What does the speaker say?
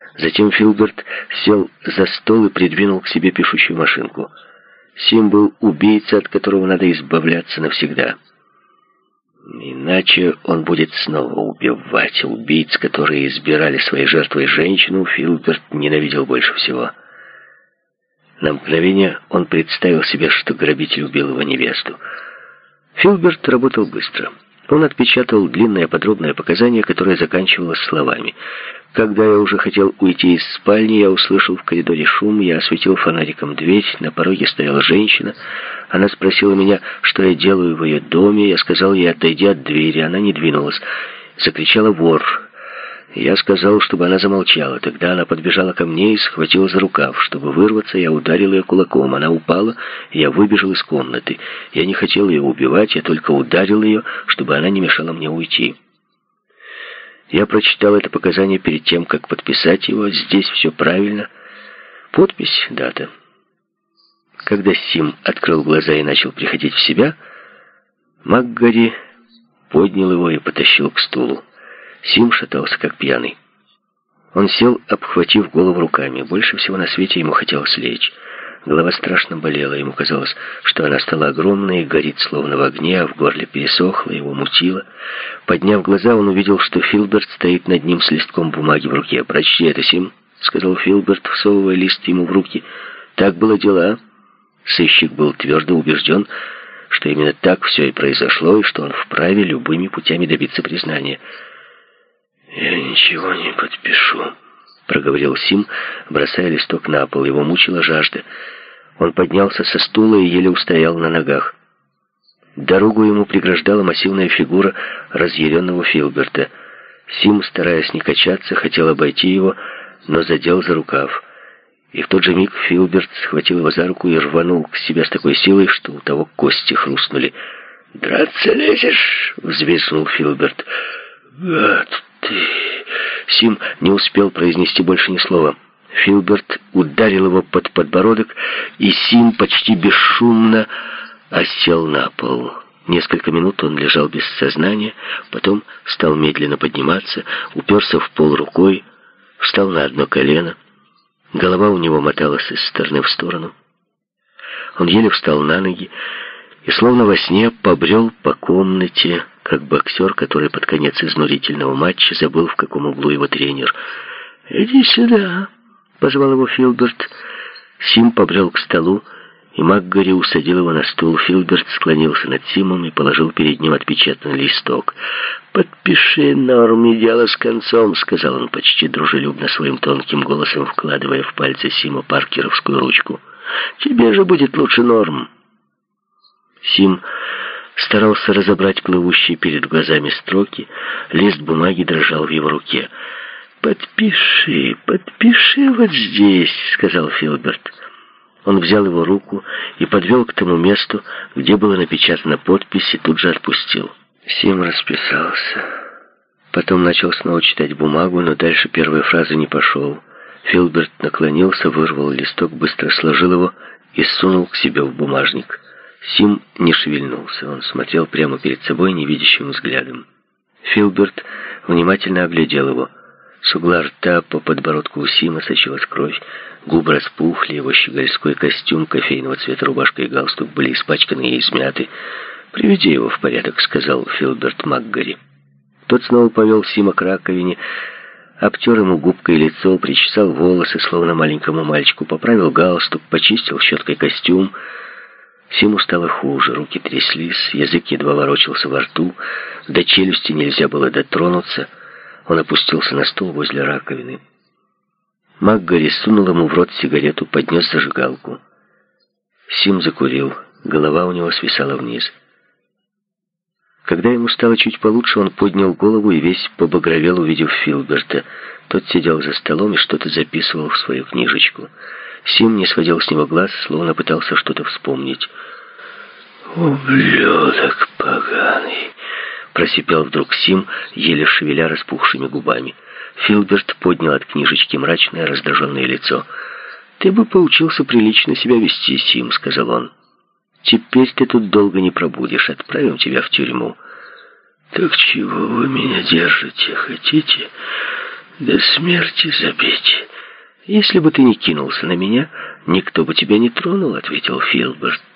Затем Филберт сел за стол и придвинул к себе пишущую машинку. Сим был убийца, от которого надо избавляться навсегда. Иначе он будет снова убивать. Убийц, которые избирали своей жертвой женщину, Филберт ненавидел больше всего. На мгновение он представил себе, что грабитель убил его невесту. Филберт работал быстро. Он отпечатал длинное подробное показание, которое заканчивалось словами: «Когда я уже хотел уйти из спальни, я услышал в коридоре шум, я осветил фонариком дверь, на пороге стояла женщина. Она спросила меня, что я делаю в ее доме. Я сказал ей: отойди от двери. Она не двинулась. Закричала: вор. Я сказал, чтобы она замолчала. Тогда она подбежала ко мне и схватила за рукав. Чтобы вырваться, я ударил ее кулаком. Она упала, и я выбежал из комнаты. Я не хотел ее убивать, я только ударил ее, чтобы она не мешала мне уйти». Я прочитал это показание перед тем, как подписать его. Здесь все правильно. Подпись, дата. Когда Сим открыл глаза и начал приходить в себя, МакГари поднял его и потащил к стулу. Сим шатался, как пьяный. Он сел, обхватив голову руками. Больше всего на свете ему хотелось лечь. Голова страшно болела. Ему казалось, что она стала огромной и горит, словно в огне, а в горле пересохло, его мутило. Подняв глаза, он увидел, что Филберт стоит над ним с листком бумаги в руке. «Прочти это, Сим», — сказал Филберт, всовывая лист ему в руки. «Так было дело, а?» Сыщик был твердо убежден, что именно так все и произошло, и что он вправе любыми путями добиться признания. «Я ничего не подпишу», — проговорил Сим, бросая листок на пол. Его мучила жажда. Он поднялся со стула и еле устоял на ногах. Дорогу ему преграждала массивная фигура разъяренного Филберта. Сим, стараясь не качаться, хотел обойти его, но задел за рукав. И в тот же миг Филберт схватил его за руку и рванул к себе с такой силой, что у того кости хрустнули. «Драться лезешь?» — взвизгнул Филберт. «Гад ты!» Сим не успел произнести больше ни слова. Филберт ударил его под подбородок, и Сим почти бесшумно осел на пол. Несколько минут он лежал без сознания, потом стал медленно подниматься, уперся в пол рукой, встал на одно колено. Голова у него моталась из стороны в сторону. Он еле встал на ноги и, словно во сне, побрел по комнате, как боксер, который под конец изнурительного матча забыл, в каком углу его тренер. «Иди сюда», — позвал его Филберт. Сим побрел к столу, и МакГари усадил его на стул. Филберт склонился над Симом и положил перед ним отпечатанный листок. «Подпиши, Норм, и дело с концом», — сказал он почти дружелюбно своим тонким голосом, вкладывая в пальцы Сима паркеровскую ручку. «Тебе же будет лучше, Норм». Сим старался разобрать плывущие перед глазами строки. Лист бумаги дрожал в его руке. «Подпиши вот здесь», — сказал Филберт. Он взял его руку и подвел к тому месту, где была напечатана подпись, и тут же отпустил. Сим расписался. Потом начал снова читать бумагу, но дальше первой фразы не пошел. Филберт наклонился, вырвал листок, быстро сложил его и сунул к себе в бумажник. Сим не шевельнулся. Он смотрел прямо перед собой невидящим взглядом. Филберт внимательно оглядел его. С угла рта по подбородку у Сима сочилась кровь, губы распухли, его щегольской костюм, кофейного цвета рубашка и галстук были испачканы и измяты. «Приведи его в порядок», — сказал Филберт МакГари. Тот снова повел Сима к раковине, обтер ему губкой лицо, причесал волосы, словно маленькому мальчику, поправил галстук, почистил щеткой костюм. Симу стало хуже, руки тряслись, язык едва ворочался во рту, до челюсти нельзя было дотронуться. Он опустился на стул возле раковины. МакГари сунул ему в рот сигарету, поднес зажигалку. Сим закурил, голова у него свисала вниз. Когда ему стало чуть получше, он поднял голову и весь побагровел, увидев Филберта. Тот сидел за столом и что-то записывал в свою книжечку. Сим не сводил с него глаз, словно пытался что-то вспомнить. «Ублюдок поганый!» — просипел вдруг Сим, еле шевеля распухшими губами. Филберт поднял от книжечки мрачное, раздраженное лицо. «Ты бы поучился прилично себя вести, Сим», — сказал он. «Теперь ты тут долго не пробудешь. Отправим тебя в тюрьму». «Так чего вы меня держите? Хотите До смерти забить. Если бы ты не кинулся на меня, никто бы тебя не тронул, ответил Филберт.